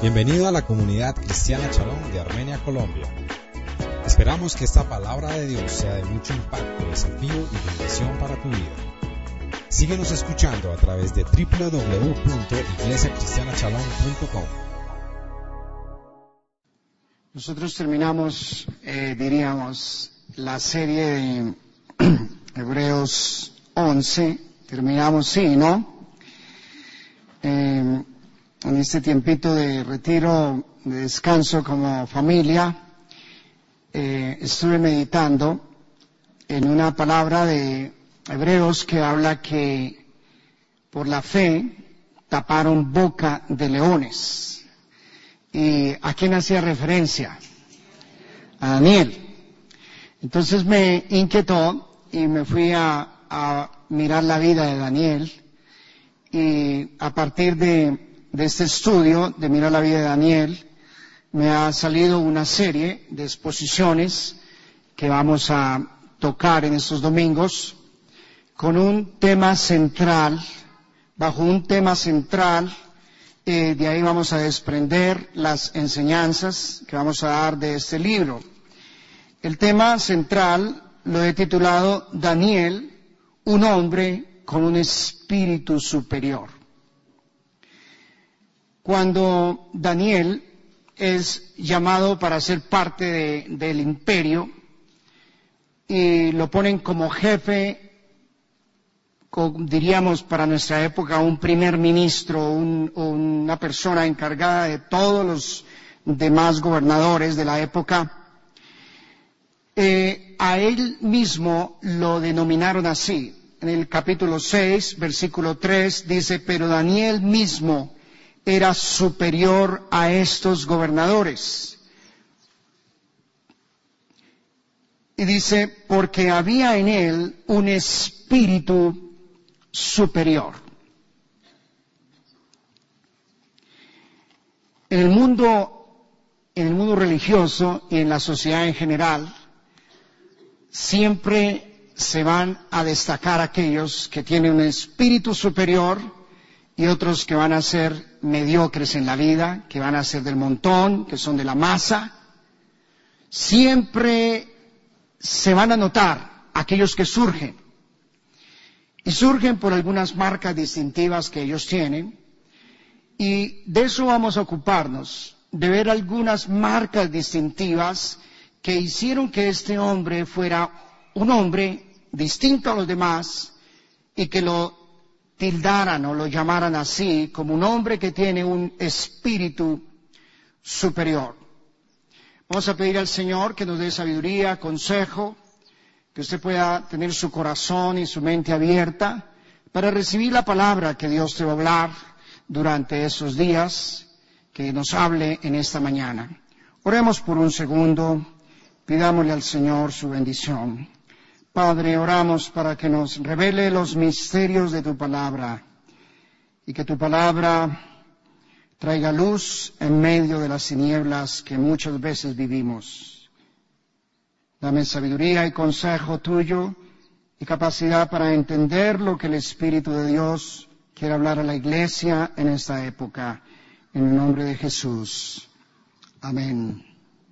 Bienvenido a la comunidad cristiana Shalom de Armenia, Colombia. Esperamos que esta palabra de Dios sea de mucho impacto, desafío y bendición para tu vida. Síguenos escuchando a través de www.iglesiacristianashalom.com. Nosotros terminamos, la serie de Hebreos 11. Terminamos, sí, ¿no? En este tiempito de retiro, de descanso como familia, estuve meditando en una palabra de Hebreos que habla que por la fe taparon boca de leones. ¿Y a quién hacía referencia? A Daniel. Entonces me inquietó y me fui a mirar la vida de Daniel, y a partir de este estudio de mirar la vida de Daniel me ha salido una serie de exposiciones que vamos a tocar en estos domingos con un tema central. Bajo un tema central, de ahí vamos a desprender las enseñanzas que vamos a dar de este libro. El tema central lo he titulado Daniel, un hombre con un espíritu superior. Cuando Daniel es llamado para ser parte del imperio y lo ponen como jefe, diríamos para nuestra época un primer ministro, una persona encargada de todos los demás gobernadores de la época, a él mismo lo denominaron así. En el capítulo 6, versículo 3, dice: pero Daniel mismo era superior a estos gobernadores. Y dice, porque había en él un espíritu superior. En el mundo religioso y en la sociedad en general, siempre se van a destacar aquellos que tienen un espíritu superior y otros que van a ser mediocres en la vida, que van a ser del montón, que son de la masa. Siempre se van a notar aquellos que surgen. Y surgen por algunas marcas distintivas que ellos tienen. Y de eso vamos a ocuparnos, de ver algunas marcas distintivas que hicieron que este hombre fuera un hombre distinto a los demás y que lo tildaran o lo llamaran así, como un hombre que tiene un espíritu superior. Vamos a pedir al Señor que nos dé sabiduría, consejo, que usted pueda tener su corazón y su mente abierta para recibir la palabra que Dios te va a hablar durante estos días, que nos hable en esta mañana. Oremos por un segundo, pidámosle al Señor su bendición. Padre, oramos para que nos revele los misterios de tu palabra y que tu palabra traiga luz en medio de las tinieblas que muchas veces vivimos. Dame sabiduría y consejo tuyo y capacidad para entender lo que el Espíritu de Dios quiere hablar a la iglesia en esta época. En el nombre de Jesús. Amén.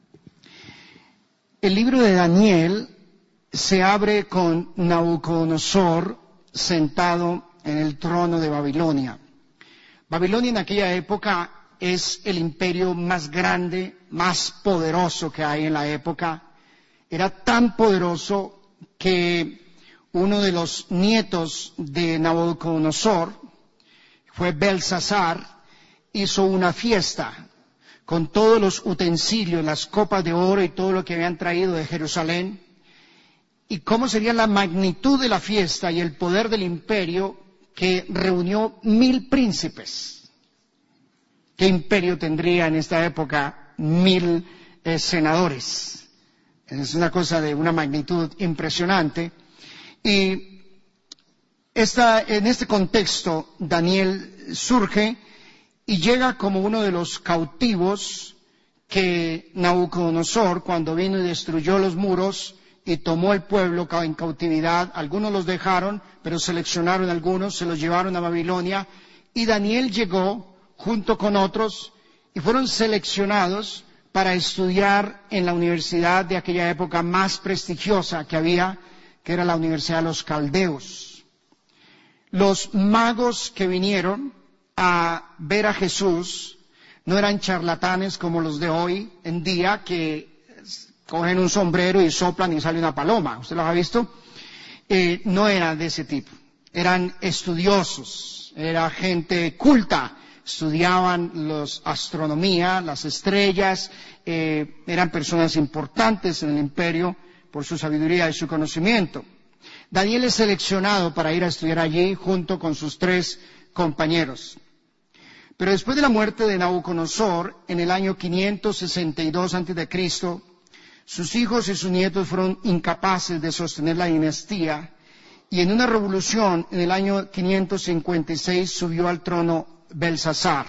El libro de Daniel se abre con Nabucodonosor sentado en el trono de Babilonia. Babilonia en aquella época es el imperio más grande, más poderoso que hay en la época. Era tan poderoso que uno de los nietos de Nabucodonosor, fue Belsasar, hizo una fiesta con todos los utensilios, las copas de oro y todo lo que habían traído de Jerusalén. Y cómo sería la magnitud de la fiesta y el poder del imperio, que reunió 1000 príncipes. ¿Qué imperio tendría en esta época 1000 senadores? Es una cosa de una magnitud impresionante. Y en este contexto, Daniel surge y llega como uno de los cautivos que Nabucodonosor, cuando vino y destruyó los muros y tomó el pueblo en cautividad, algunos los dejaron, pero seleccionaron algunos, se los llevaron a Babilonia, y Daniel llegó junto con otros y fueron seleccionados para estudiar en la universidad de aquella época más prestigiosa que había, que era la Universidad de los Caldeos. Los magos que vinieron a ver a Jesús no eran charlatanes como los de hoy en día, que cogen un sombrero y soplan y sale una paloma. ¿Usted los ha visto? No eran de ese tipo. Eran estudiosos, era gente culta. Estudiaban astronomía, las estrellas, eran personas importantes en el imperio por su sabiduría y su conocimiento. Daniel es seleccionado para ir a estudiar allí junto con sus 3 compañeros. Pero después de la muerte de Nabucodonosor, en el año 562 a.C., sus hijos y sus nietos fueron incapaces de sostener la dinastía, y en una revolución, en el año 556, subió al trono Belsasar.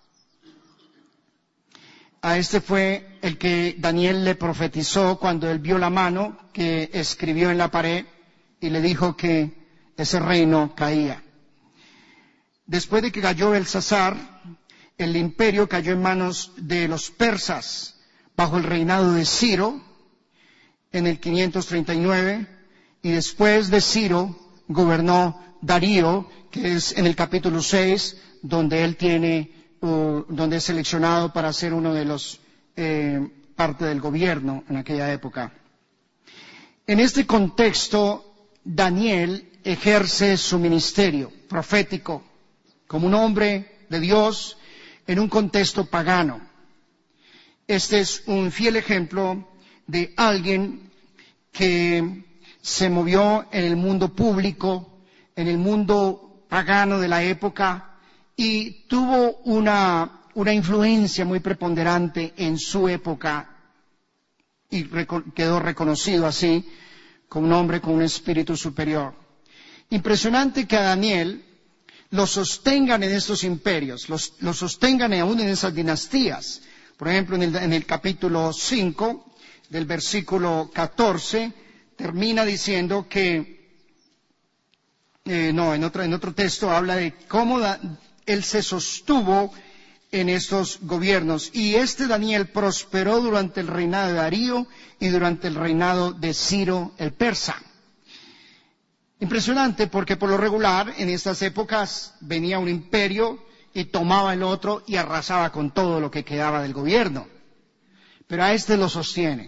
A este fue el que Daniel le profetizó cuando él vio la mano que escribió en la pared y le dijo que ese reino caía. Después de que cayó Belsasar, el imperio cayó en manos de los persas bajo el reinado de Ciro en el 539, y después de Ciro gobernó Darío, que es en el capítulo 6, donde él donde es seleccionado para ser uno de los parte del gobierno en aquella época. En este contexto, Daniel ejerce su ministerio profético como un hombre de Dios en un contexto pagano. Este es un fiel ejemplo de alguien que se movió en el mundo público, en el mundo pagano de la época, y tuvo una influencia muy preponderante en su época, y quedó reconocido así como un hombre con un espíritu superior. Impresionante que a Daniel lo sostengan en estos imperios, lo sostengan aún en esas dinastías. Por ejemplo, en el capítulo 5 del versículo 14, termina diciendo que, en otro texto habla de cómo él se sostuvo en estos gobiernos. Y Daniel prosperó durante el reinado de Darío y durante el reinado de Ciro el persa. Impresionante, porque por lo regular en estas épocas venía un imperio y tomaba el otro y arrasaba con todo lo que quedaba del gobierno. Pero a lo sostiene.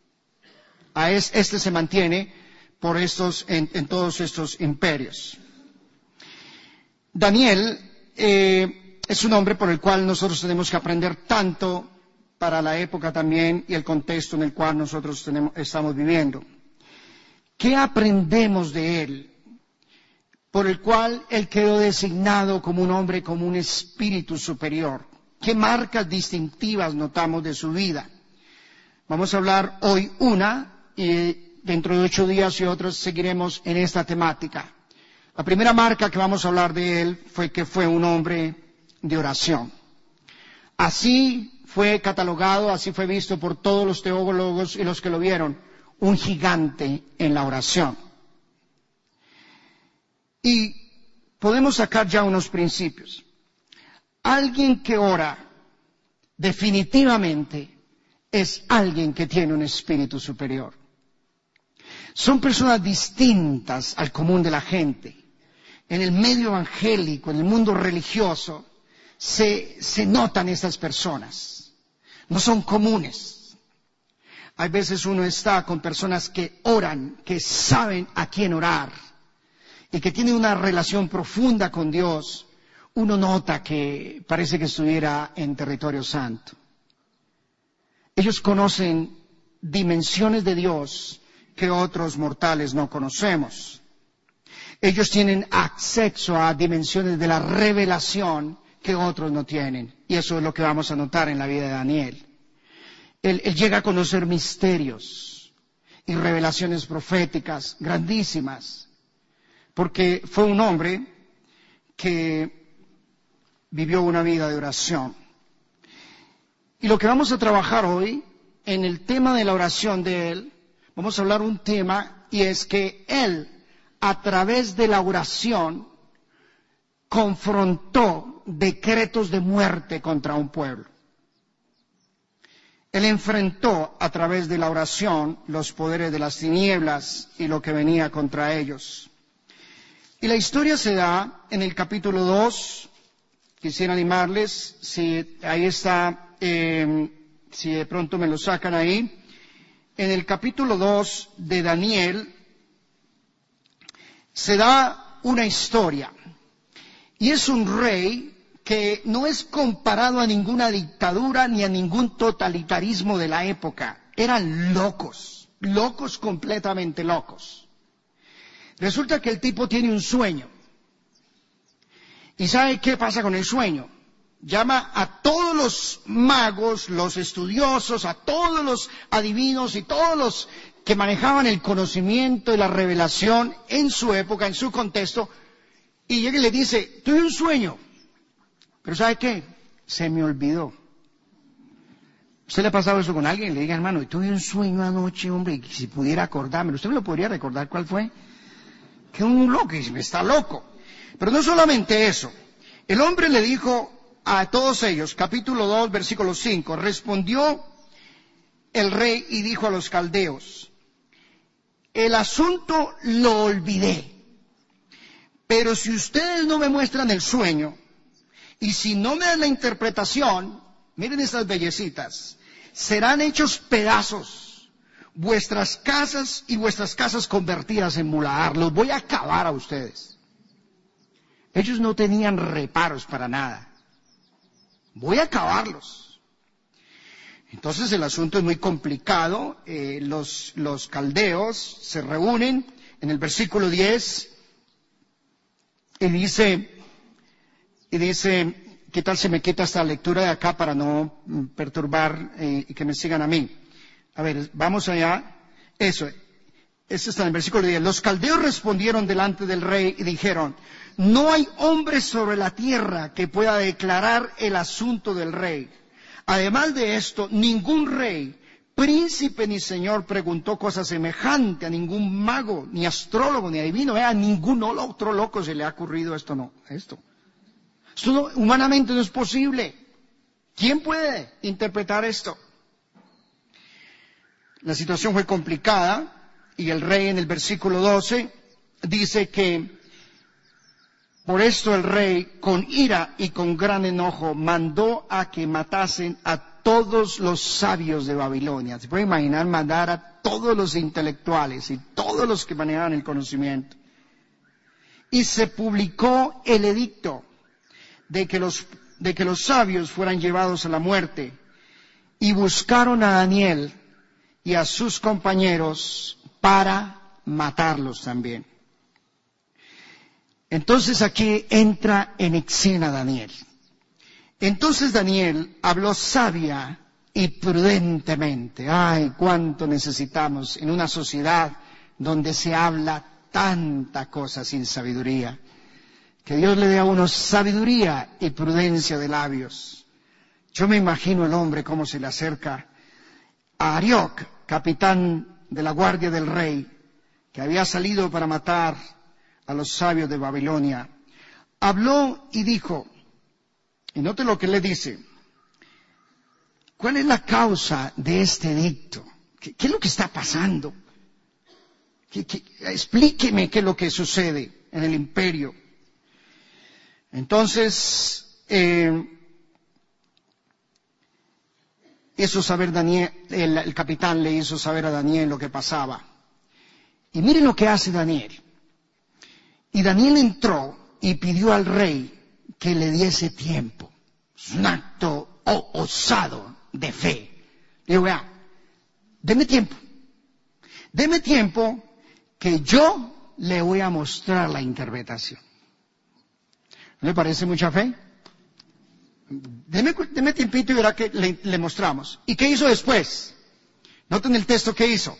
Se mantiene por en todos estos imperios. Daniel es un hombre por el cual nosotros tenemos que aprender tanto para la época también y el contexto en el cual nosotros estamos viviendo. ¿Qué aprendemos de él? Por el cual él quedó designado como un hombre, como un espíritu superior. ¿Qué marcas distintivas notamos de su vida? Vamos a hablar hoy y dentro de 8 días y otros seguiremos en esta temática. La primera marca que vamos a hablar de él fue que fue un hombre de oración. Así fue catalogado, así fue visto por todos los teólogos y los que lo vieron, un gigante en la oración. Y podemos sacar ya unos principios. Alguien que ora definitivamente es alguien que tiene un espíritu superior. Son personas distintas al común de la gente. En el medio evangélico, en el mundo religioso, se notan estas personas. No son comunes. Hay veces uno está con personas que oran, que saben a quién orar y que tienen una relación profunda con Dios. Uno nota que parece que estuviera en territorio santo. Ellos conocen dimensiones de Dios que otros mortales no conocemos. Ellos tienen acceso a dimensiones de la revelación que otros no tienen. Y eso es lo que vamos a notar en la vida de Daniel. Él llega a conocer misterios y revelaciones proféticas grandísimas, porque fue un hombre que vivió una vida de oración. Y lo que vamos a trabajar hoy, en el tema de la oración de él, vamos a hablar un tema, y es que él, a través de la oración, confrontó decretos de muerte contra un pueblo. Él enfrentó a través de la oración los poderes de las tinieblas y lo que venía contra ellos. Y la historia se da en el capítulo 2. Quisiera animarles, si ahí está, si de pronto me lo sacan ahí. En el capítulo 2 de Daniel se da una historia. Y es un rey que no es comparado a ninguna dictadura ni a ningún totalitarismo de la época. Eran locos, locos, completamente locos. Resulta que el tipo tiene un sueño. ¿Y sabe qué pasa con el sueño? Llama a todos los magos, los estudiosos, a todos los adivinos y todos los que manejaban el conocimiento y la revelación en su época, en su contexto, y llega y le dice, tuve un sueño. Pero ¿sabe qué? Se me olvidó. ¿Usted le ha pasado eso con alguien? Le diga, hermano, tuve un sueño anoche, hombre, y si pudiera acordármelo. ¿Usted me lo podría recordar cuál fue? Que un loco, y está loco. Pero no solamente eso. El hombre le dijo a todos ellos, capítulo 2, versículo 5, respondió el rey y dijo a los caldeos, el asunto lo olvidé, pero si ustedes no me muestran el sueño, y si no me dan la interpretación, miren estas bellecitas, serán hechos pedazos vuestras casas y vuestras casas convertidas en muladar. Los voy a acabar a ustedes. Ellos no tenían reparos para nada. Voy a acabarlos. Entonces el asunto es muy complicado. Los caldeos se reúnen en el versículo 10 y dice, ¿qué tal se me quita esta lectura de acá para no perturbar y que me sigan a mí? A ver, vamos allá. Eso está en el versículo 10. Los caldeos respondieron delante del rey y dijeron, no hay hombre sobre la tierra que pueda declarar el asunto del rey. Además de esto, ningún rey, príncipe ni señor preguntó cosa semejante a ningún mago, ni astrólogo, ni adivino. A ningún otro loco se le ha ocurrido esto humanamente no es posible. ¿Quién puede interpretar esto? La situación fue complicada y el rey en el versículo 12 dice que por esto el rey con ira y con gran enojo mandó a que matasen a todos los sabios de Babilonia. ¿Se puede imaginar mandar a todos los intelectuales y todos los que manejaban el conocimiento? Y se publicó el edicto de que los sabios fueran llevados a la muerte, y buscaron a Daniel y a sus compañeros para matarlos también. Entonces aquí entra en escena Daniel. Entonces Daniel habló sabia y prudentemente. Ay, cuánto necesitamos en una sociedad donde se habla tanta cosa sin sabiduría. Que Dios le dé a uno sabiduría y prudencia de labios. Yo me imagino el hombre cómo se le acerca a Arioc, capitán de la guardia del rey, que había salido para matar a los sabios de Babilonia. Habló y dijo, y note lo que le dice, ¿cuál es la causa de este edicto? ¿Qué es lo que está pasando? Explíqueme qué es lo que sucede en el imperio. Entonces, hizo saber Daniel, el capitán le hizo saber a Daniel lo que pasaba. Y miren lo que hace Daniel. Y Daniel entró y pidió al rey que le diese tiempo. Es un acto osado de fe. Le digo, vea, deme tiempo. Deme tiempo que yo le voy a mostrar la interpretación. ¿No le parece mucha fe? Deme tiempito y verá que le mostramos. ¿Y qué hizo después? Noten el texto que hizo.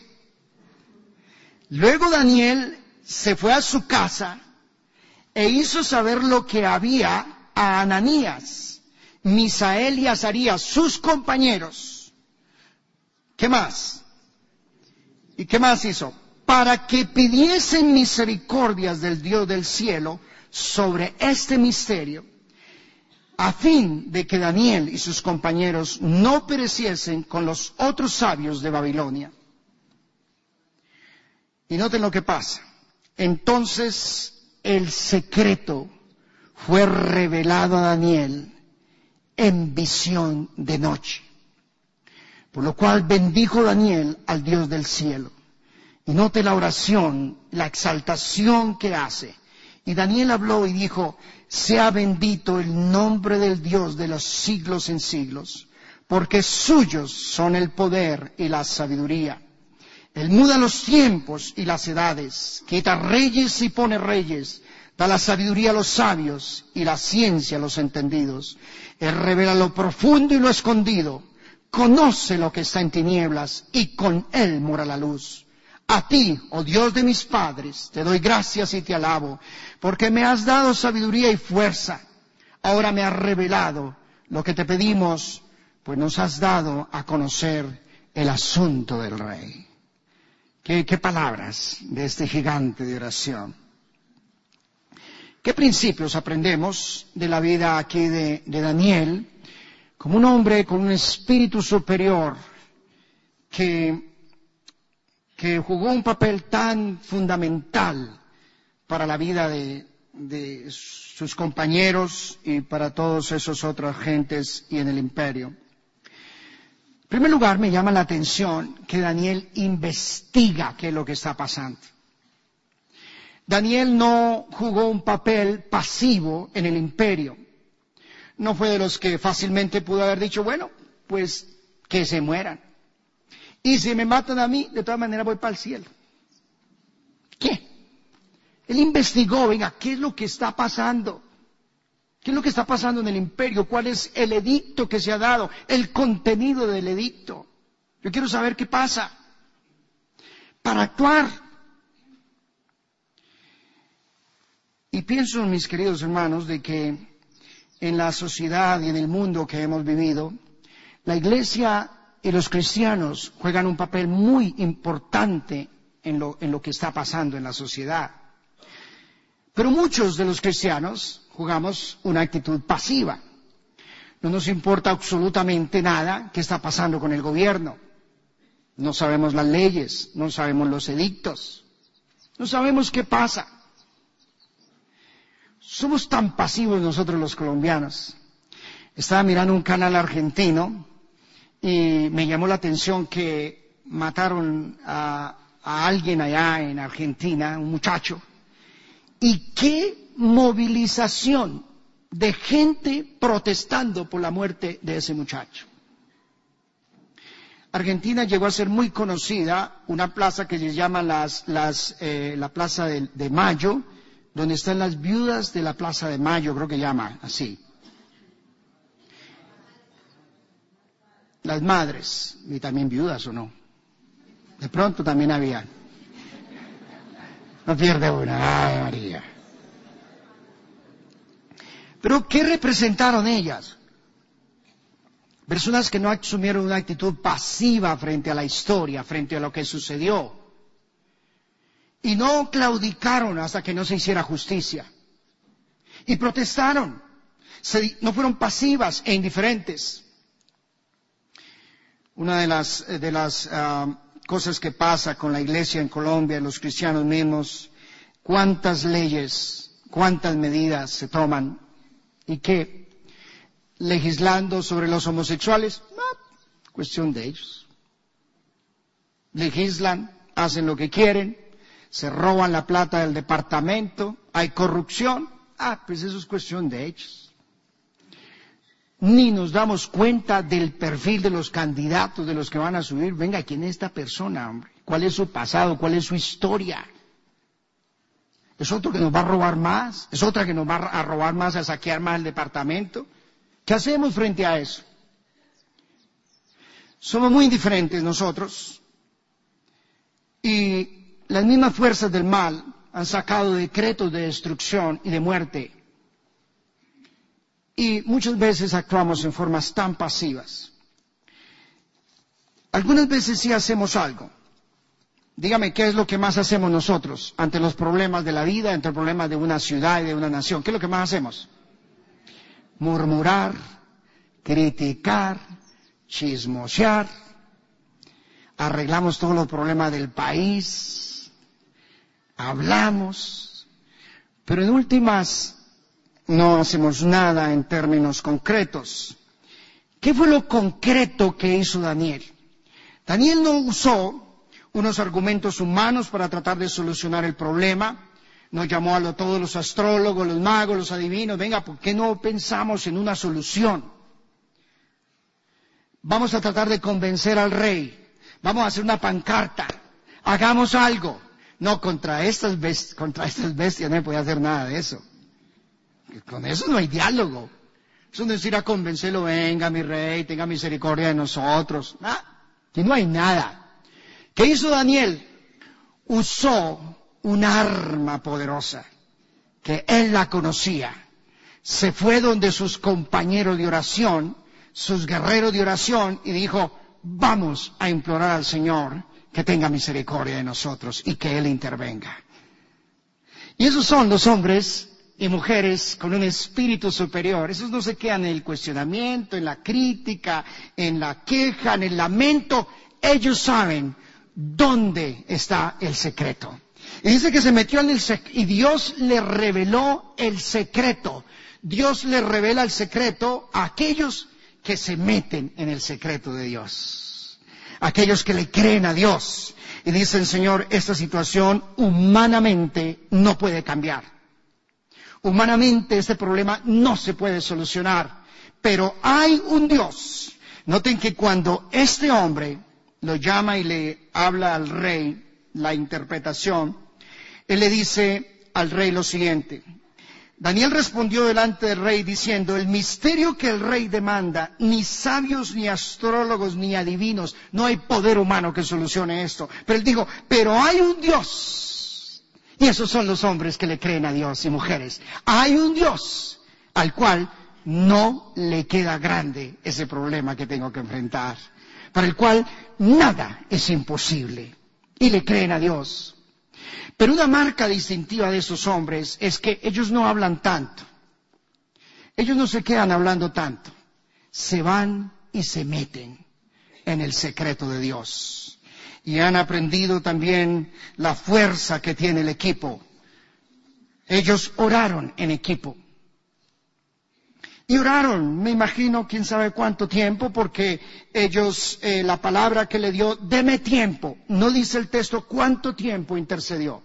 Luego Daniel se fue a su casa e hizo saber lo que había a Ananías, Misael y Azarías, sus compañeros. ¿Qué más? ¿Y qué más hizo? Para que pidiesen misericordias del Dios del cielo sobre este misterio, a fin de que Daniel y sus compañeros no pereciesen con los otros sabios de Babilonia. Y noten lo que pasa. Entonces el secreto fue revelado a Daniel en visión de noche. Por lo cual bendijo Daniel al Dios del cielo. Y note la oración, la exaltación que hace. Y Daniel habló y dijo, sea bendito el nombre del Dios de los siglos en siglos, porque suyos son el poder y la sabiduría. Él muda los tiempos y las edades, quita reyes y pone reyes, da la sabiduría a los sabios y la ciencia a los entendidos. Él revela lo profundo y lo escondido, conoce lo que está en tinieblas y con él mora la luz. A ti, oh Dios de mis padres, te doy gracias y te alabo, porque me has dado sabiduría y fuerza. Ahora me has revelado lo que te pedimos, pues nos has dado a conocer el asunto del rey. ¿Qué palabras de este gigante de oración? ¿Qué principios aprendemos de la vida aquí de Daniel? Como un hombre con un espíritu superior que jugó un papel tan fundamental para la vida de sus compañeros y para todos esos otros gentes y en el imperio. En primer lugar, me llama la atención que Daniel investiga qué es lo que está pasando. Daniel no jugó un papel pasivo en el imperio. No fue de los que fácilmente pudo haber dicho, bueno, pues que se mueran. Y si me matan a mí, de todas maneras voy para el cielo. ¿Qué? Él investigó, venga, ¿qué es lo que está pasando? ¿Qué es lo que está pasando en el imperio? ¿Cuál es el edicto que se ha dado? El contenido del edicto. Yo quiero saber qué pasa. Para actuar. Y pienso, mis queridos hermanos, de que en la sociedad y en el mundo que hemos vivido, la iglesia y los cristianos juegan un papel muy importante en lo que está pasando en la sociedad. Pero muchos de los cristianos jugamos una actitud pasiva. No nos importa absolutamente nada qué está pasando con el gobierno. No sabemos las leyes, no sabemos los edictos, no sabemos qué pasa. Somos tan pasivos nosotros los colombianos. Estaba mirando un canal argentino y me llamó la atención que mataron a alguien allá en Argentina, un muchacho. Y qué movilización de gente protestando por la muerte de ese muchacho. Argentina llegó a ser muy conocida, una plaza que se llama la Plaza de Mayo, donde están las viudas de la Plaza de Mayo, creo que llama así. Las madres, y también viudas o no. De pronto también había. No pierde una, ¡ay María! Pero ¿qué representaron ellas? Personas que no asumieron una actitud pasiva frente a la historia, frente a lo que sucedió. Y no claudicaron hasta que no se hiciera justicia. Y protestaron. No fueron pasivas e indiferentes. Una de las cosas que pasa con la iglesia en Colombia, los cristianos mismos, cuántas leyes, cuántas medidas se toman y que legislando sobre los homosexuales, no, cuestión de ellos. Legislan, hacen lo que quieren, se roban la plata del departamento, hay corrupción, pues eso es cuestión de ellos. Ni nos damos cuenta del perfil de los candidatos, de los que van a subir. Venga, ¿quién es esta persona, hombre? ¿Cuál es su pasado? ¿Cuál es su historia? ¿Es otro que nos va a robar más? ¿Es otra que nos va a robar más, a saquear más el departamento? ¿Qué hacemos frente a eso? Somos muy indiferentes nosotros. Y las mismas fuerzas del mal han sacado decretos de destrucción y de muerte. Y muchas veces actuamos en formas tan pasivas. Algunas veces sí hacemos algo. Dígame, ¿qué es lo que más hacemos nosotros ante los problemas de la vida, ante los problemas de una ciudad y de una nación? ¿Qué es lo que más hacemos? murmurar, criticar, chismosear. Arreglamos todos los problemas del país, hablamos, pero en últimas no hacemos nada en términos concretos. ¿Qué fue lo concreto que hizo Daniel? Daniel no usó unos argumentos humanos para tratar de solucionar el problema. No llamó a todos los astrólogos, los magos, los adivinos. Venga, ¿por qué no pensamos en una solución? Vamos a tratar de convencer al rey. Vamos a hacer una pancarta. Hagamos algo. No, contra estas bestias no podía hacer nada de eso. Con eso no hay diálogo. Eso no es ir a convencerlo, venga mi rey, tenga misericordia de nosotros. Aquí no hay nada. ¿Qué hizo Daniel? Usó un arma poderosa, que él la conocía. Se fue donde sus compañeros de oración, sus guerreros de oración, y dijo, vamos a implorar al Señor que tenga misericordia de nosotros y que Él intervenga. Y esos son los hombres y mujeres con un espíritu superior. Esos no se quedan en el cuestionamiento, en la crítica, en la queja, en el lamento. Ellos saben dónde está el secreto. Y dice que se metió en el secreto y Dios le reveló el secreto. Dios le revela el secreto a aquellos que se meten en el secreto de Dios. Aquellos que le creen a Dios. Y dicen, Señor, esta situación humanamente no puede cambiar. Humanamente este problema no se puede solucionar. Pero hay un Dios. Noten que cuando este hombre lo llama y le habla al rey, la interpretación, él le dice al rey lo siguiente. Daniel respondió delante del rey diciendo, el misterio que el rey demanda, ni sabios, ni astrólogos, ni adivinos, no hay poder humano que solucione esto. Pero él dijo, pero hay un Dios. Y esos son los hombres que le creen a Dios y mujeres. Hay un Dios al cual no le queda grande ese problema que tengo que enfrentar. Para el cual nada es imposible. Y le creen a Dios. Pero una marca distintiva de esos hombres es que ellos no hablan tanto. Ellos no se quedan hablando tanto. Se van y se meten en el secreto de Dios. Y han aprendido también la fuerza que tiene el equipo. Ellos oraron en equipo. Y oraron, me imagino, quién sabe cuánto tiempo, porque ellos, la palabra que le dio, deme tiempo. No dice el texto cuánto tiempo intercedió.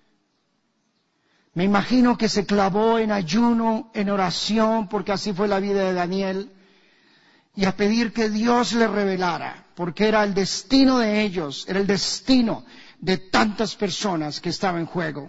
Me imagino que se clavó en ayuno, en oración, porque así fue la vida de Daniel, y a pedir que Dios le revelara, porque era el destino de ellos, era el destino de tantas personas que estaban en juego.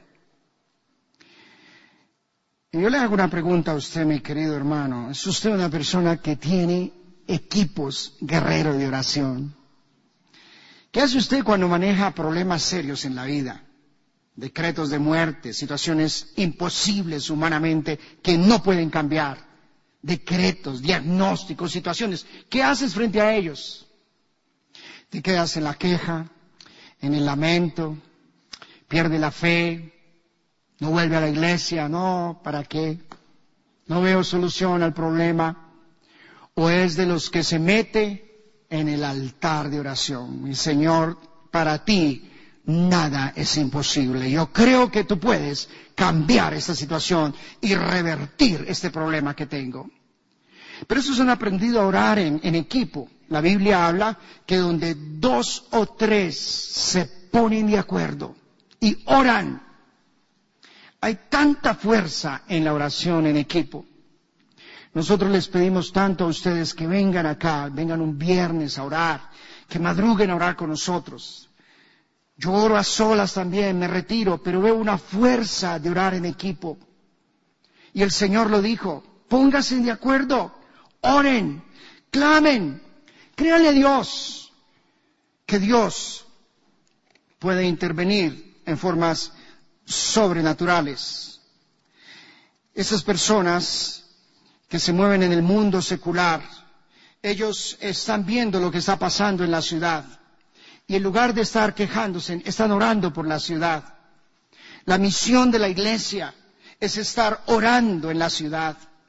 Y yo le hago una pregunta a usted, mi querido hermano. ¿Es usted una persona que tiene equipos guerreros de oración? ¿Qué hace usted cuando maneja problemas serios en la vida? Decretos de muerte, situaciones imposibles humanamente que no pueden cambiar. Decretos, diagnósticos, situaciones. ¿Qué haces frente a ellos? Te quedas en la queja, en el lamento, pierde la fe. No vuelve a la iglesia, no, ¿para qué? No veo solución al problema. O es de los que se mete en el altar de oración. Mi Señor, para ti nada es imposible. Yo creo que tú puedes cambiar esta situación y revertir este problema que tengo. Pero esos han aprendido a orar en equipo. La Biblia habla que donde 2 o 3 se ponen de acuerdo y oran, hay tanta fuerza en la oración en equipo. Nosotros les pedimos tanto a ustedes que vengan acá, vengan un viernes a orar, que madruguen a orar con nosotros. Yo oro a solas también, me retiro, pero veo una fuerza de orar en equipo. Y el Señor lo dijo, pónganse de acuerdo, oren, clamen, créanle a Dios, que Dios puede intervenir en formas sobrenaturales. Esas personas que se mueven en el mundo secular, ellos están viendo lo que está pasando en la ciudad y en lugar de estar quejándose, están orando por la ciudad. La misión de la iglesia es estar orando en la ciudad.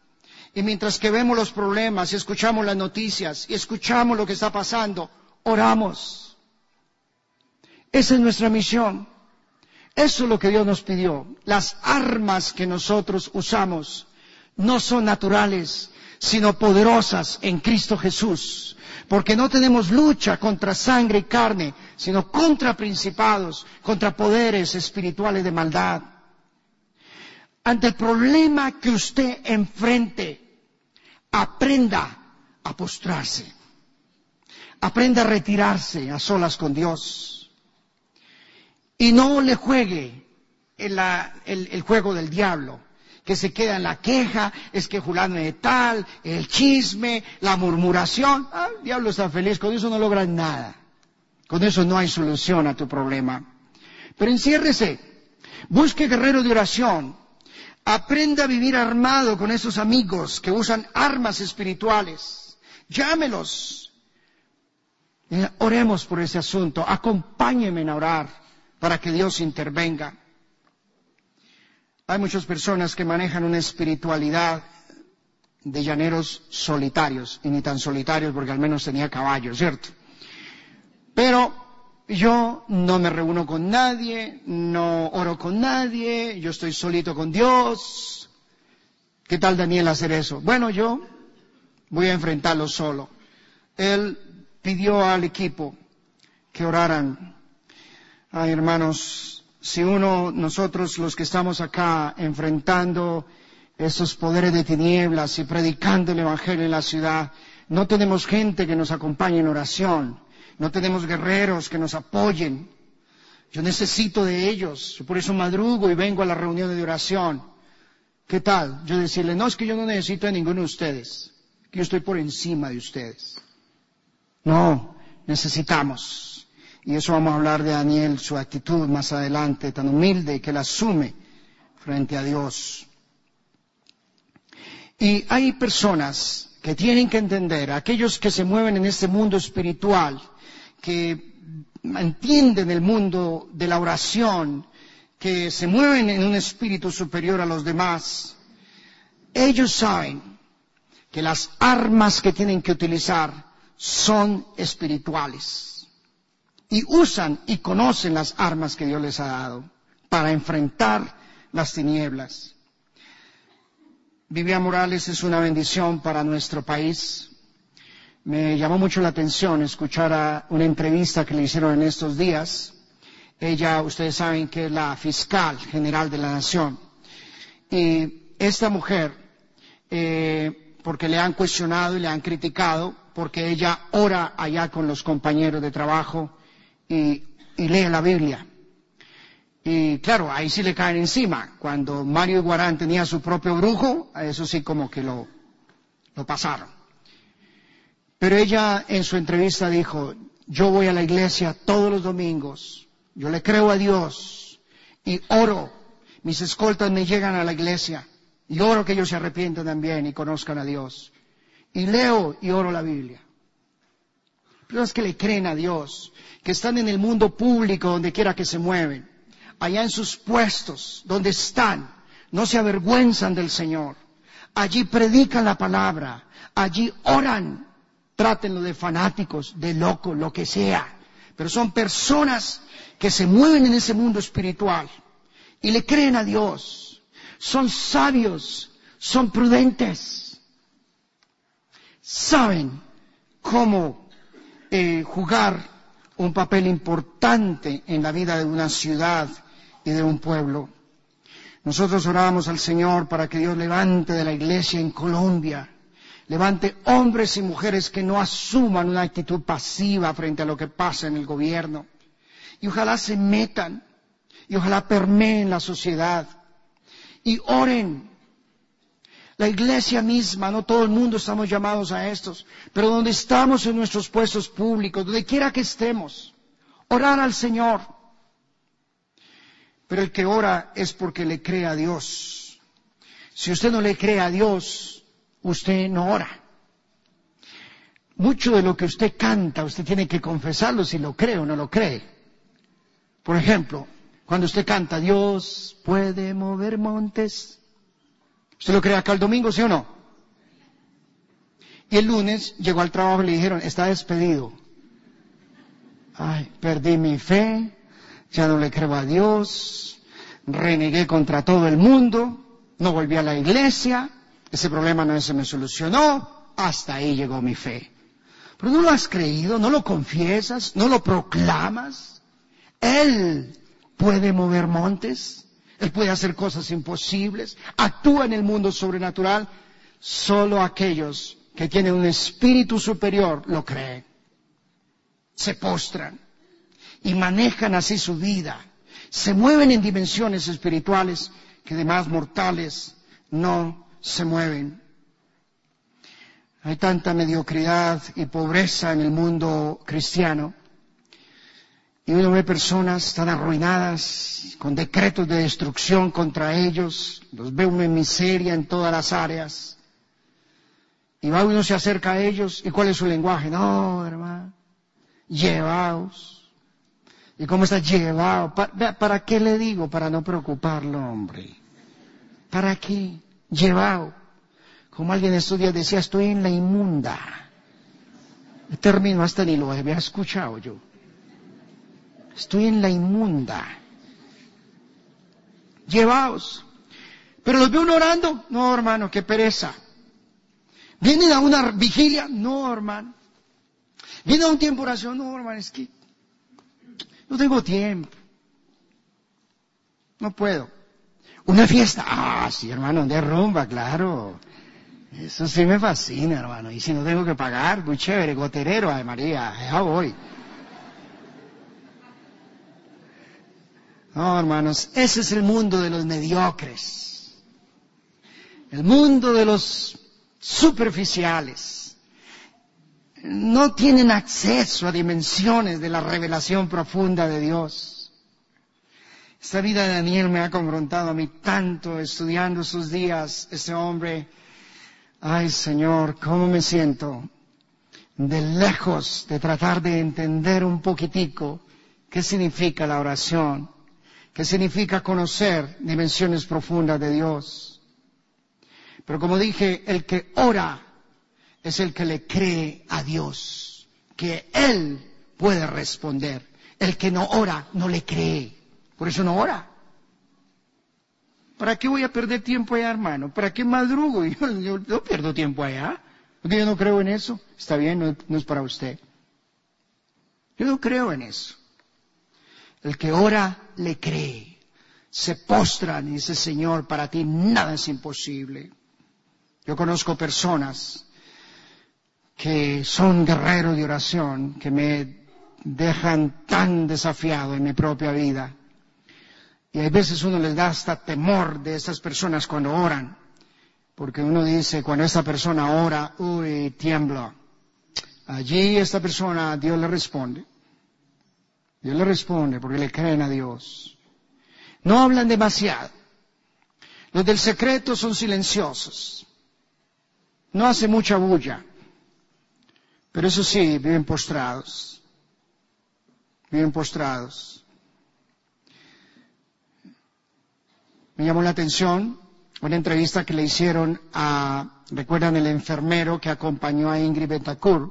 Y mientras que vemos los problemas y escuchamos las noticias y escuchamos lo que está pasando, oramos. Esa es nuestra misión. Eso es lo que Dios nos pidió. Las armas que nosotros usamos no son naturales, sino poderosas en Cristo Jesús. Porque no tenemos lucha contra sangre y carne, sino contra principados, contra poderes espirituales de maldad. Ante el problema que usted enfrente, aprenda a postrarse. Aprenda a retirarse a solas con Dios. Y no le juegue el juego del diablo, que se queda en la queja, es que fulano de tal, el chisme, la murmuración. El diablo está feliz, con eso no logras nada. Con eso no hay solución a tu problema. Pero enciérrese, busque guerreros de oración, aprenda a vivir armado con esos amigos que usan armas espirituales. Llámelos. Oremos por ese asunto, acompáñenme a orar para que Dios intervenga. Hay muchas personas que manejan una espiritualidad de llaneros solitarios, y ni tan solitarios porque al menos tenía caballo, ¿cierto? Pero yo no me reúno con nadie, no oro con nadie, yo estoy solito con Dios. ¿Qué tal Daniel hacer eso? Bueno, yo voy a enfrentarlo solo. Él pidió al equipo que oraran. Ay, hermanos, si nosotros los que estamos acá enfrentando esos poderes de tinieblas y predicando el Evangelio en la ciudad, no tenemos gente que nos acompañe en oración, no tenemos guerreros que nos apoyen. Yo necesito de ellos, yo por eso madrugo y vengo a las reuniones de oración. ¿Qué tal? Yo decirle, no, es que yo no necesito de ninguno de ustedes, que yo estoy por encima de ustedes. No, necesitamos. Y eso vamos a hablar de Daniel, su actitud más adelante, tan humilde que él asume frente a Dios. Y hay personas que tienen que entender, aquellos que se mueven en este mundo espiritual, que entienden el mundo de la oración, que se mueven en un espíritu superior a los demás, ellos saben que las armas que tienen que utilizar son espirituales. Y usan y conocen las armas que Dios les ha dado para enfrentar las tinieblas. Vivian Morales es una bendición para nuestro país. Me llamó mucho la atención escuchar una entrevista que le hicieron en estos días. Ella, ustedes saben que es la fiscal general de la nación. Y esta mujer, porque le han cuestionado y le han criticado, porque ella ora allá con los compañeros de trabajo, y lee la Biblia. Y claro, ahí sí le caen encima. Cuando Mario Guarán tenía su propio brujo, a eso sí como que lo pasaron. Pero ella en su entrevista dijo, yo voy a la iglesia todos los domingos, yo le creo a Dios y oro. Mis escoltas me llegan a la iglesia y oro que ellos se arrepientan también y conozcan a Dios. Y leo y oro la Biblia. Personas que le creen a Dios, que están en el mundo público donde quiera que se mueven, allá en sus puestos donde están, no se avergüenzan del Señor. Allí predican la palabra, allí oran, trátenlo de fanáticos, de locos, lo que sea. Pero son personas que se mueven en ese mundo espiritual y le creen a Dios. Son sabios, son prudentes, saben cómo jugar un papel importante en la vida de una ciudad y de un pueblo. Nosotros orábamos al Señor para que Dios levante de la iglesia en Colombia, levante hombres y mujeres que no asuman una actitud pasiva frente a lo que pasa en el gobierno. Y ojalá se metan, y ojalá permeen la sociedad, y oren. La iglesia misma, no todo el mundo estamos llamados a estos, pero donde estamos en nuestros puestos públicos, donde quiera que estemos, orar al Señor. Pero el que ora es porque le cree a Dios. Si usted no le cree a Dios, usted no ora. Mucho de lo que usted canta, usted tiene que confesarlo si lo cree o no lo cree. Por ejemplo, cuando usted canta, Dios puede mover montes. ¿Usted lo cree acá el domingo, sí o no? Y el lunes llegó al trabajo y le dijeron, está despedido. Ay, perdí mi fe, ya no le creo a Dios, renegué contra todo el mundo, no volví a la iglesia, ese problema no se me solucionó, hasta ahí llegó mi fe. Pero no lo has creído, no lo confiesas, no lo proclamas. Él puede mover montes, Él puede hacer cosas imposibles, actúa en el mundo sobrenatural. Solo aquellos que tienen un espíritu superior lo creen, se postran y manejan así su vida, se mueven en dimensiones espirituales que demás mortales no se mueven. Hay tanta mediocridad y pobreza en el mundo cristiano, y uno ve personas tan arruinadas, con decretos de destrucción contra ellos, los ve uno en miseria en todas las áreas, y va uno, se acerca a ellos, ¿y cuál es su lenguaje? No, hermano, llevaos. ¿Y cómo está llevado? ¿Para qué le digo? Para no preocuparlo, hombre. ¿Para qué? Llevado. Como alguien estos días decía, estoy en la inmunda. El término hasta ni lo había escuchado yo. Estoy en la inmunda. Llevaos. Pero los veo uno orando. No, hermano, qué pereza. ¿Vienen a una vigilia? No, hermano. ¿Vienen a un tiempo de oración? No, hermano, es que no tengo tiempo. No puedo. ¿Una fiesta? Ah, sí, hermano, de rumba, claro. Eso sí me fascina, hermano. Y si no tengo que pagar, muy chévere, goterero, ay María, ya voy. No, hermanos, ese es el mundo de los mediocres. El mundo de los superficiales. No tienen acceso a dimensiones de la revelación profunda de Dios. Esta vida de Daniel me ha confrontado a mí tanto estudiando estos días, este hombre. Ay, Señor, cómo me siento de lejos de tratar de entender un poquitico qué significa la oración, qué significa conocer dimensiones profundas de Dios. Pero como dije, el que ora es el que le cree a Dios, que Él puede responder. El que no ora no le cree, por eso no ora. ¿Para qué voy a perder tiempo allá, hermano? ¿Para qué madrugo? Yo no pierdo tiempo allá, porque yo no creo en eso. Está bien, no es para usted. Yo no creo en eso. El que ora le cree, se postran y dice, Señor, para ti nada es imposible. Yo conozco personas que son guerreros de oración, que me dejan tan desafiado en mi propia vida. Y hay veces uno les da hasta temor de estas personas cuando oran, porque uno dice, cuando esta persona ora, uy, tiembla. Allí esta persona, Dios le responde. Dios le responde porque le creen a Dios. No hablan demasiado. Los del secreto son silenciosos. No hacen mucha bulla. Pero eso sí, viven postrados. Viven postrados. Me llamó la atención una entrevista que le hicieron ¿recuerdan el enfermero que acompañó a Ingrid Betancourt?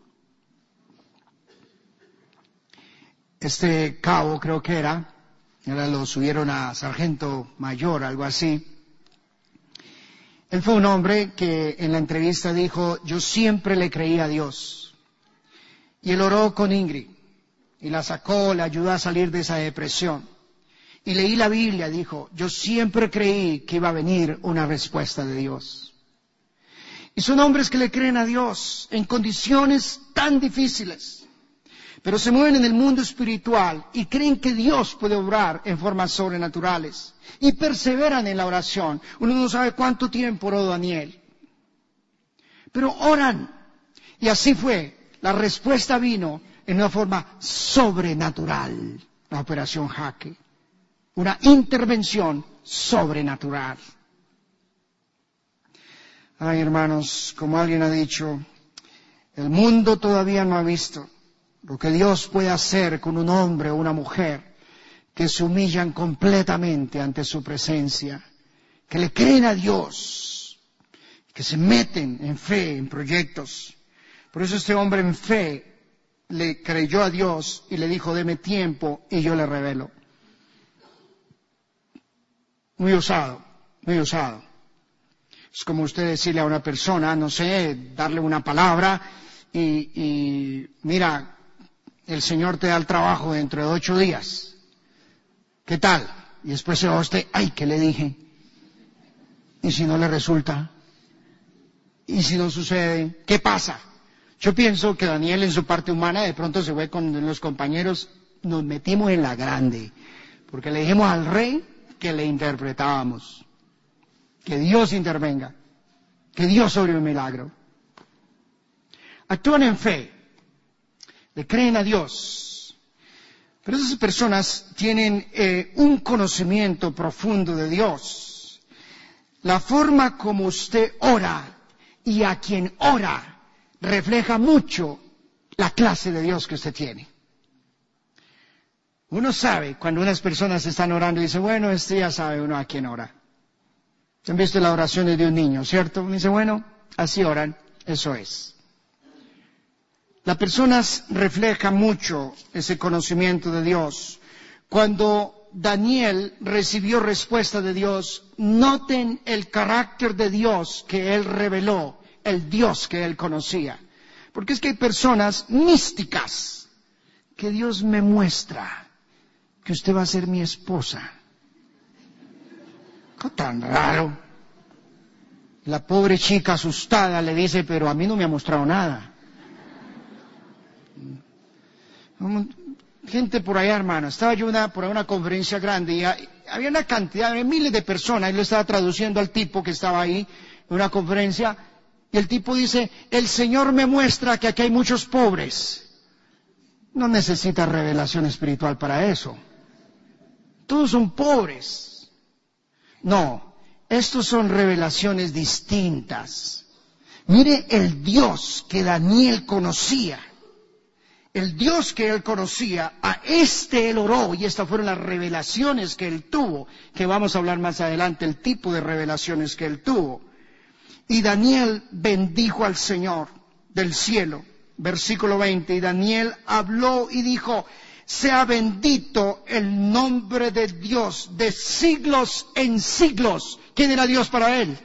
Este cabo creo que era, ahora lo subieron a sargento mayor, algo así. Él fue un hombre que en la entrevista dijo, yo siempre le creí a Dios. Y él oró con Ingrid y la sacó, le ayudó a salir de esa depresión. Y leí la Biblia, dijo, yo siempre creí que iba a venir una respuesta de Dios. Y son hombres que le creen a Dios en condiciones tan difíciles, pero se mueven en el mundo espiritual y creen que Dios puede obrar en formas sobrenaturales. Y perseveran en la oración. Uno no sabe cuánto tiempo oró Daniel. Pero oran. Y así fue. La respuesta vino en una forma sobrenatural. La operación Jaque. Una intervención sobrenatural. Ay, hermanos, como alguien ha dicho, el mundo todavía no ha visto lo que Dios puede hacer con un hombre o una mujer que se humillan completamente ante su presencia, que le creen a Dios, que se meten en fe, en proyectos. Por eso este hombre en fe le creyó a Dios y le dijo, deme tiempo y yo le revelo. Muy osado, muy osado. Es como usted decirle a una persona, no sé, darle una palabra y mira, el Señor te da el trabajo dentro de 8 días. ¿Qué tal? Y después se va usted, ay, ¿qué le dije? ¿Y si no le resulta? ¿Y si no sucede? ¿Qué pasa? Yo pienso que Daniel en su parte humana de pronto se fue con los compañeros, nos metimos en la grande, porque le dijimos al rey que le interpretábamos. Que Dios intervenga, que Dios obre un milagro. Actúan en fe, le creen a Dios, pero esas personas tienen un conocimiento profundo de Dios. La forma como usted ora y a quien ora refleja mucho la clase de Dios que usted tiene. Uno sabe cuando unas personas están orando y dice, bueno, ya sabe uno a quién ora. Han visto las oraciones de un niño, ¿cierto? Uno dice, bueno, así oran, eso es. Las personas reflejan mucho ese conocimiento de Dios. Cuando Daniel recibió respuesta de Dios, noten el carácter de Dios que él reveló, el Dios que él conocía. Porque es que hay personas místicas que Dios me muestra que usted va a ser mi esposa. ¡Qué tan raro! La pobre chica asustada le dice, pero a mí no me ha mostrado nada. Gente por allá, hermano, estaba yo por una conferencia grande y había una cantidad de miles de personas, y le estaba traduciendo al tipo que estaba ahí en una conferencia, y el tipo dice, el Señor me muestra que aquí hay muchos pobres. No necesita revelación espiritual para eso. Todos son pobres. No, estos son revelaciones distintas. Mire el Dios que Daniel conocía. El Dios que él conocía, a él oró, y estas fueron las revelaciones que él tuvo, que vamos a hablar más adelante, el tipo de revelaciones que él tuvo. Y Daniel bendijo al Señor del cielo. Versículo 20, y Daniel habló y dijo, sea bendito el nombre de Dios de siglos en siglos. ¿Quién era Dios para él?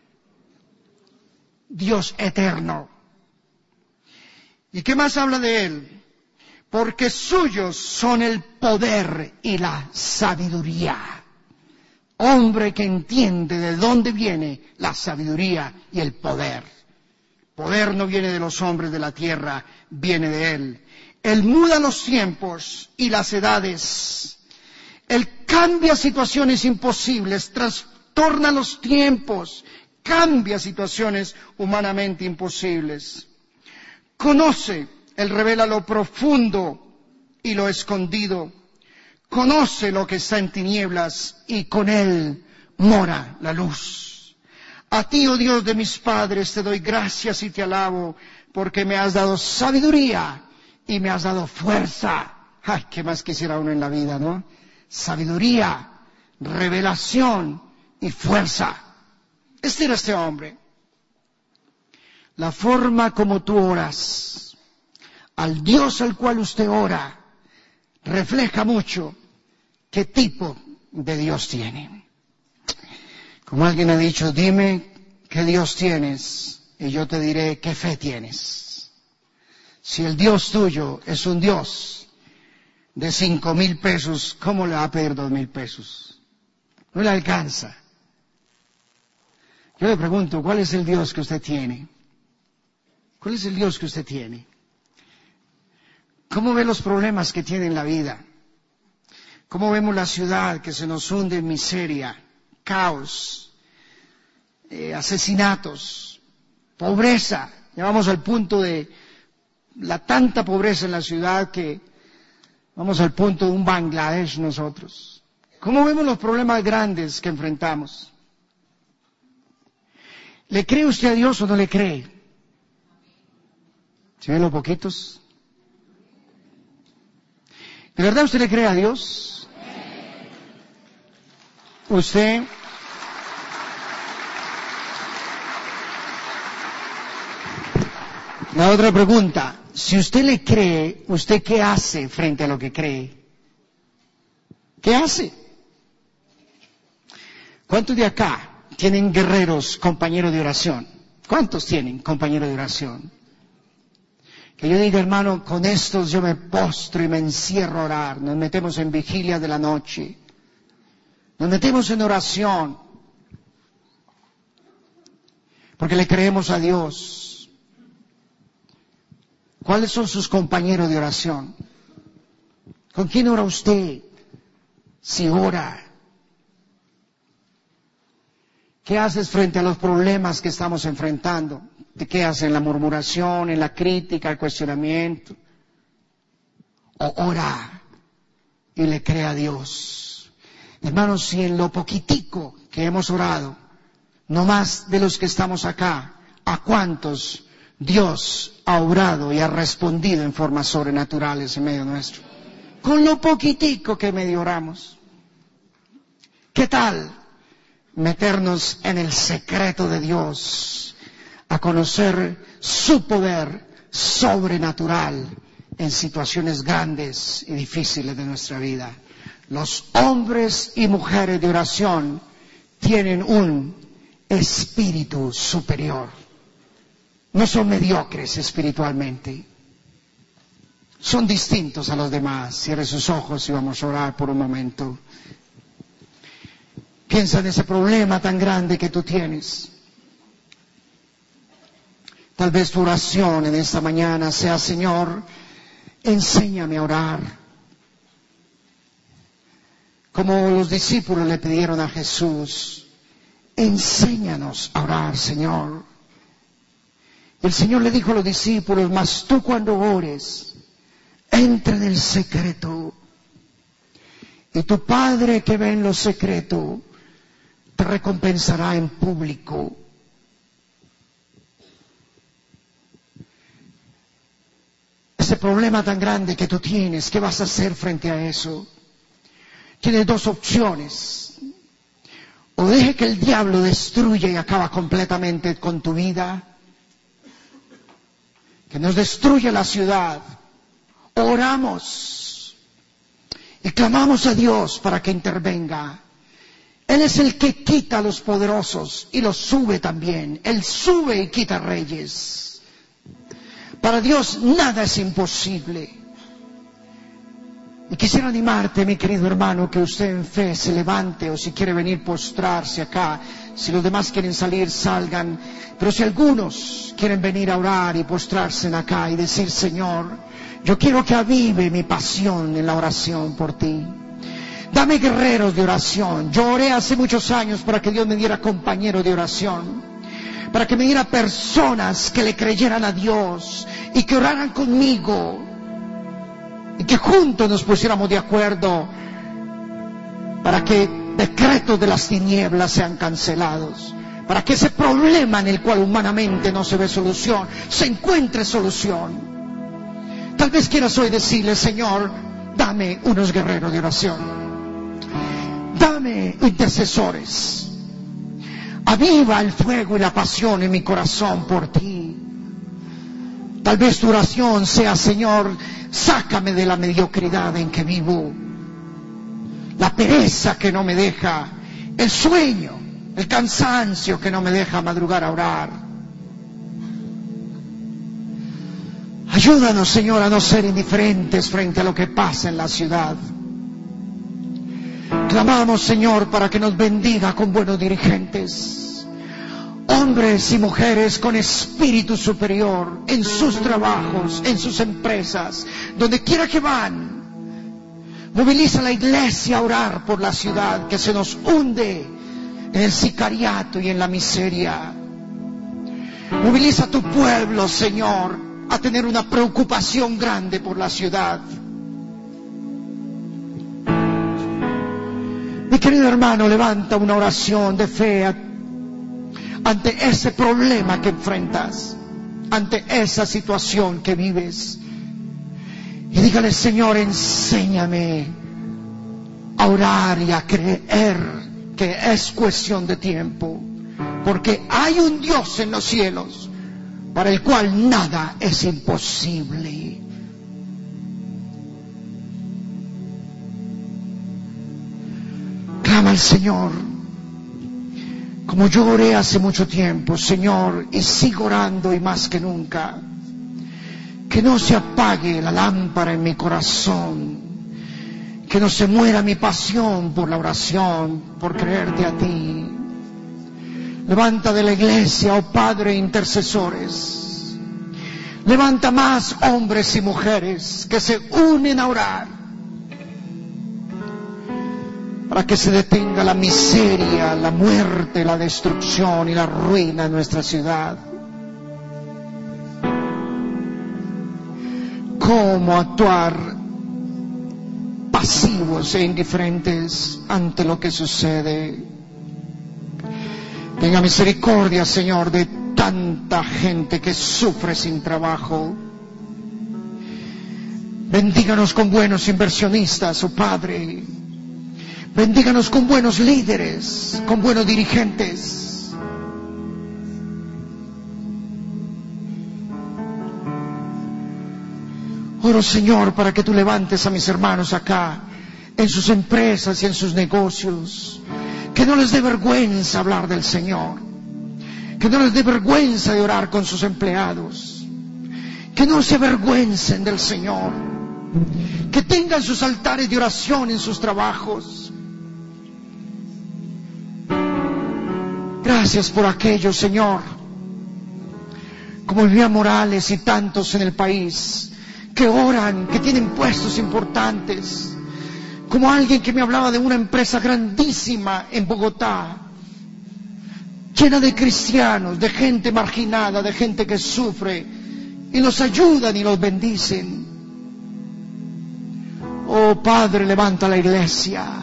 Dios eterno. ¿Y qué más habla de él? Porque suyos son el poder y la sabiduría. Hombre que entiende de dónde viene la sabiduría y el poder. Poder no viene de los hombres de la tierra, viene de él. Él muda los tiempos y las edades. Él cambia situaciones imposibles, trastorna los tiempos, cambia situaciones humanamente imposibles. Conoce, él revela lo profundo y lo escondido. Conoce lo que está en tinieblas y con él mora la luz. A ti, oh Dios de mis padres, te doy gracias y te alabo, porque me has dado sabiduría y me has dado fuerza. Ay, ¿qué más quisiera uno en la vida, no? Sabiduría, revelación y fuerza. Este era este hombre. La forma como tú oras, al Dios al cual usted ora, refleja mucho qué tipo de Dios tiene. Como alguien ha dicho, dime qué Dios tienes y yo te diré qué fe tienes. Si el Dios tuyo es un Dios de 5,000 pesos, ¿cómo le va a pedir 2,000 pesos? No le alcanza. Yo le pregunto, ¿cuál es el Dios que usted tiene? ¿Cuál es el Dios que usted tiene? ¿Cómo ve los problemas que tiene en la vida? ¿Cómo vemos la ciudad que se nos hunde en miseria, caos, asesinatos, pobreza? Llegamos al punto de la tanta pobreza en la ciudad que vamos al punto de un Bangladesh nosotros. ¿Cómo vemos los problemas grandes que enfrentamos? ¿Le cree usted a Dios o no le cree? ¿Se ven los poquitos? ¿De verdad usted le cree a Dios? La otra pregunta, si usted le cree, ¿usted qué hace frente a lo que cree? ¿Qué hace? ¿Cuántos de acá tienen guerreros, compañeros de oración? ¿Cuántos tienen compañeros de oración? Que yo diga, hermano, con estos yo me postro y me encierro a orar. Nos metemos en vigilia de la noche. Nos metemos en oración. Porque le creemos a Dios. ¿Cuáles son sus compañeros de oración? ¿Con quién ora usted? Si ora. ¿Qué haces frente a los problemas que estamos enfrentando? ¿De qué haces? ¿En la murmuración, en la crítica, el cuestionamiento? ¿O ora y le cree a Dios? Hermanos, si en lo poquitico que hemos orado, no más de los que estamos acá, ¿a cuántos Dios ha obrado y ha respondido en formas sobrenaturales en medio nuestro? Con lo poquitico que medio oramos. ¿Qué tal meternos en el secreto de Dios, a conocer su poder sobrenatural en situaciones grandes y difíciles de nuestra vida? Los hombres y mujeres de oración tienen un espíritu superior. No son mediocres espiritualmente. Son distintos a los demás. Cierre sus ojos y vamos a orar por un momento. Piensa en ese problema tan grande que tú tienes. Tal vez tu oración en esta mañana sea, Señor, enséñame a orar. Como los discípulos le pidieron a Jesús, enséñanos a orar, Señor. El Señor le dijo a los discípulos, mas tú cuando ores, entra en el secreto. Y tu Padre que ve en lo secreto, te recompensará en público. Ese problema tan grande que tú tienes, ¿qué vas a hacer frente a eso? Tienes dos opciones. O deje que el diablo destruya y acaba completamente con tu vida, que nos destruya la ciudad. Oramos y clamamos a Dios para que intervenga. Él es el que quita a los poderosos y los sube también. Él sube y quita reyes. Para Dios nada es imposible. Y quisiera animarte, mi querido hermano, que usted en fe se levante, o si quiere venir postrarse acá. Si los demás quieren salir, salgan. Pero si algunos quieren venir a orar y postrarse en acá y decir, Señor, yo quiero que avive mi pasión en la oración por ti. Dame guerreros de oración. Yo oré hace muchos años para que Dios me diera compañeros de oración, para que me diera personas que le creyeran a Dios y que oraran conmigo y que juntos nos pusiéramos de acuerdo para que decretos de las tinieblas sean cancelados, para que ese problema en el cual humanamente no se ve solución, se encuentre solución. Tal vez quieras hoy decirle, Señor, dame unos guerreros de oración. Dame intercesores. Aviva el fuego y la pasión en mi corazón por ti. Tal vez tu oración sea, Señor, sácame de la mediocridad en que vivo, la pereza que no me deja, el sueño, el cansancio que no me deja madrugar a orar. Ayúdanos, Señor, a no ser indiferentes frente a lo que pasa en la ciudad. Clamamos, Señor, para que nos bendiga con buenos dirigentes, hombres y mujeres con espíritu superior en sus trabajos, en sus empresas, donde quiera que van. Moviliza a la iglesia a orar por la ciudad que se nos hunde en el sicariato y en la miseria. Moviliza a tu pueblo, Señor, a tener una preocupación grande por la ciudad. Mi querido hermano, levanta una oración de fe ante ese problema que enfrentas, ante esa situación que vives. Y dígale, Señor, enséñame a orar y a creer que es cuestión de tiempo, porque hay un Dios en los cielos, para el cual nada es imposible. Clama al Señor, como yo oré hace mucho tiempo, Señor, y sigo orando y más que nunca. Que no se apague la lámpara en mi corazón, que no se muera mi pasión por la oración, por creerte a ti. Levanta de la iglesia, oh Padre, intercesores. Levanta más hombres y mujeres que se unen a orar, para que se detenga la miseria, la muerte, la destrucción y la ruina en nuestra ciudad. ¿Cómo actuar pasivos e indiferentes ante lo que sucede? Tenga misericordia, Señor, de tanta gente que sufre sin trabajo. Bendíganos con buenos inversionistas, oh Padre. Bendíganos con buenos líderes, con buenos dirigentes. Oro, Señor, para que tú levantes a mis hermanos acá, en sus empresas y en sus negocios. Que no les dé vergüenza hablar del Señor. Que no les dé vergüenza de orar con sus empleados. Que no se avergüencen del Señor. Que tengan sus altares de oración en sus trabajos. Gracias por aquello, Señor, como Vivian Morales y tantos en el país, que oran, que tienen puestos importantes, como alguien que me hablaba de una empresa grandísima en Bogotá, llena de cristianos, de gente marginada, de gente que sufre, y los ayudan y los bendicen. Oh Padre, levanta la iglesia,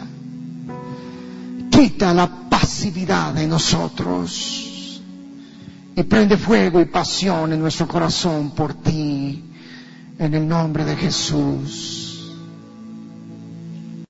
quita la pasividad de nosotros y prende fuego y pasión en nuestro corazón por ti, en el nombre de Jesús.